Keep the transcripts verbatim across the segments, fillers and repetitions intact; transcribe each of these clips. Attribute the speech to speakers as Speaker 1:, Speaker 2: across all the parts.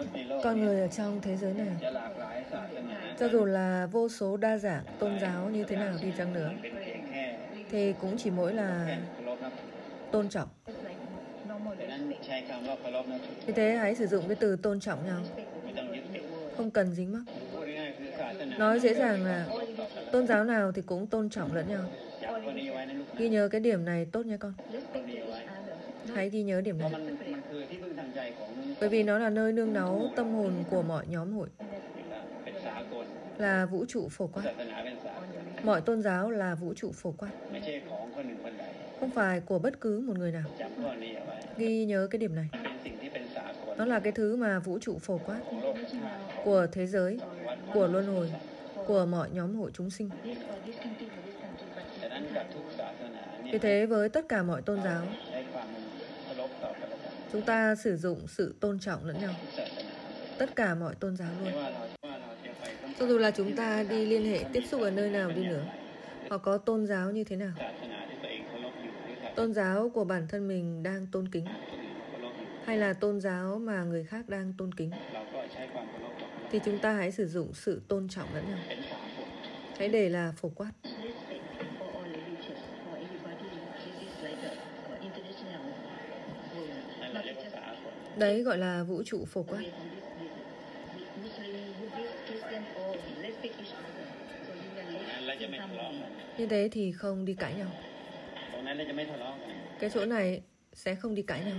Speaker 1: con người ở trong thế giới này, cho dù là vô số đa dạng tôn giáo như thế nào đi chăng nữa, thì cũng chỉ mỗi là tôn trọng. Vì thế hãy sử dụng cái từ tôn trọng nhau, không cần dính mắc. Nói dễ dàng là tôn giáo nào thì cũng tôn trọng lẫn nhau. Ghi nhớ cái điểm này tốt nha con. Hãy ghi nhớ điểm này. Bởi vì nó là nơi nương náu tâm hồn của mọi nhóm hội, là vũ trụ phổ quát. Mọi tôn giáo là vũ trụ phổ quát, không phải của bất cứ một người nào. Ghi nhớ cái điểm này. Nó là cái thứ mà vũ trụ phổ quát, của thế giới, của luân hồi, của mọi nhóm hội chúng sinh. Vì thế với tất cả mọi tôn giáo, chúng ta sử dụng sự tôn trọng lẫn nhau. Tất cả mọi tôn giáo luôn. Cho dù là chúng ta đi liên hệ tiếp xúc ở nơi nào đi nữa, hoặc có tôn giáo như thế nào, tôn giáo của bản thân mình đang tôn kính, hay là tôn giáo mà người khác đang tôn kính, thì chúng ta hãy sử dụng sự tôn trọng lẫn nhau. Hãy để là phổ quát. Đấy gọi là vũ trụ phổ quát. Như thế thì không đi cãi nhau. Cái chỗ này sẽ không đi cãi nhau.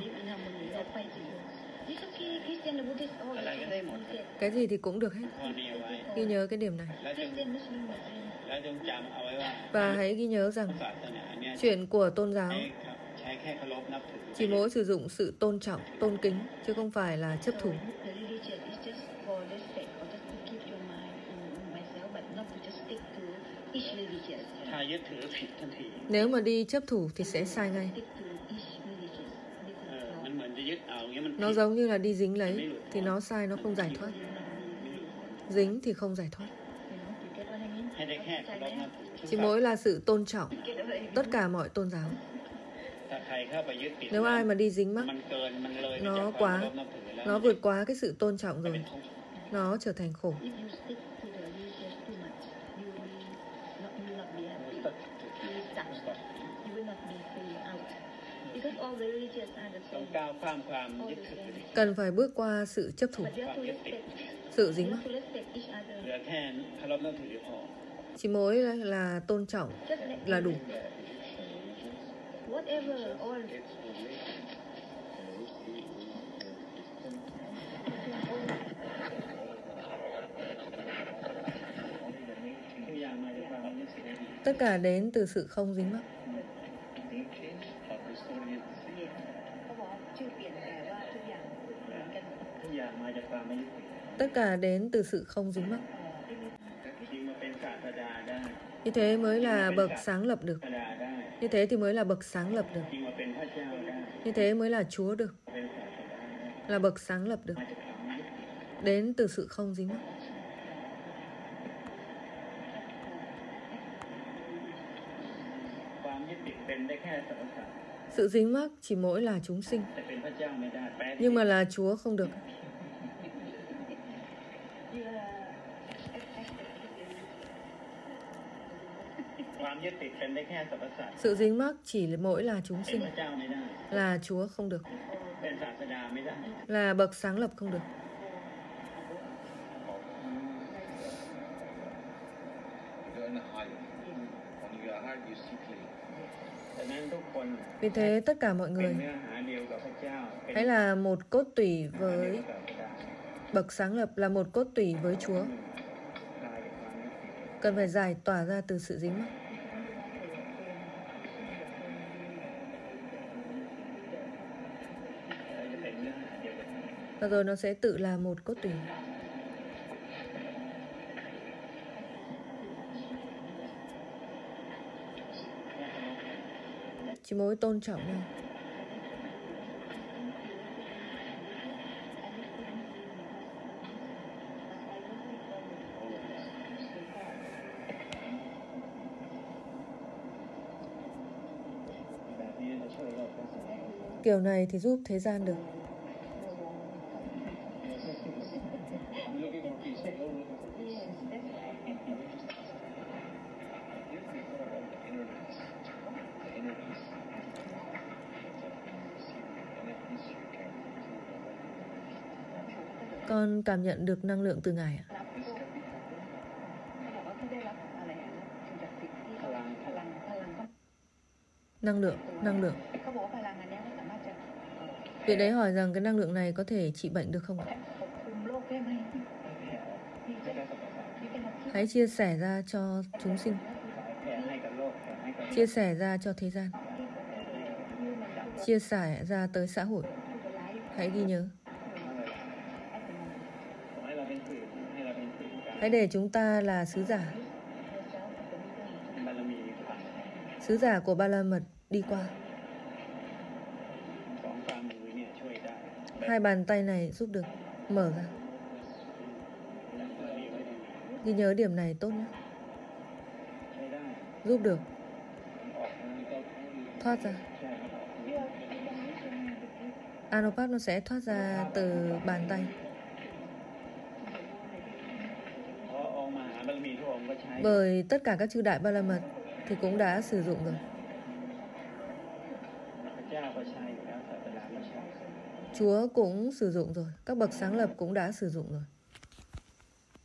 Speaker 1: Cái gì thì cũng được hết. Ghi nhớ cái điểm này. Và hãy ghi nhớ rằng chuyện của tôn giáo chỉ mỗi sử dụng sự tôn trọng, tôn kính, chứ không phải là chấp thủ. Nếu mà đi chấp thủ thì sẽ sai ngay. Nó giống như là đi dính lấy, thì nó sai, nó không giải thoát. Dính thì không giải thoát. Chỉ mỗi là sự tôn trọng tất cả mọi tôn giáo. Nếu ai mà đi dính mắc, nó quá, nó vượt quá cái sự tôn trọng rồi, nó trở thành khổ. Cần phải bước qua sự chấp thủ, sự dính mắc. Chỉ mỗi là, là tôn trọng là đủ. Tất cả đến từ sự không dính mắc. Tất cả đến từ sự không dính mắc. Như thế mới là bậc sáng lập được. Như thế thì mới là bậc sáng lập được. Như thế mới là Chúa được. Là bậc sáng lập được. Đến từ sự không dính mắc. Sự dính mắc chỉ mỗi là chúng sinh, nhưng mà là Chúa không được. Sự dính mắc chỉ mỗi là chúng sinh, là Chúa không được. Là bậc sáng lập không được. Vì thế tất cả mọi người hãy là một cốt tủy với bậc sáng lập, là một cốt tủy với Chúa. Cần phải giải tỏa ra từ sự dính mắc. Và rồi nó sẽ tự là một cốt tủy. Chỉ mỗi tôn trọng nhau. Kiểu này thì giúp thế gian được. Con cảm nhận được năng lượng từ Ngài ạ. Năng lượng, năng lượng. Vị đấy hỏi rằng cái năng lượng này có thể trị bệnh được không ạ? Hãy chia sẻ ra cho chúng sinh, chia sẻ ra cho thế gian, chia sẻ ra tới xã hội. Hãy ghi nhớ. Hãy để chúng ta là sứ giả, sứ giả của Ba La Mật đi qua. Hai bàn tay này giúp được mở ra. Ghi nhớ điểm này tốt nhé. Giúp được. Thoát ra. Anupat nó sẽ thoát ra từ bàn tay. Bởi tất cả các chư đại Ba La Mật thì cũng đã sử dụng rồi. Chúa cũng sử dụng rồi. Các bậc sáng lập cũng đã sử dụng rồi.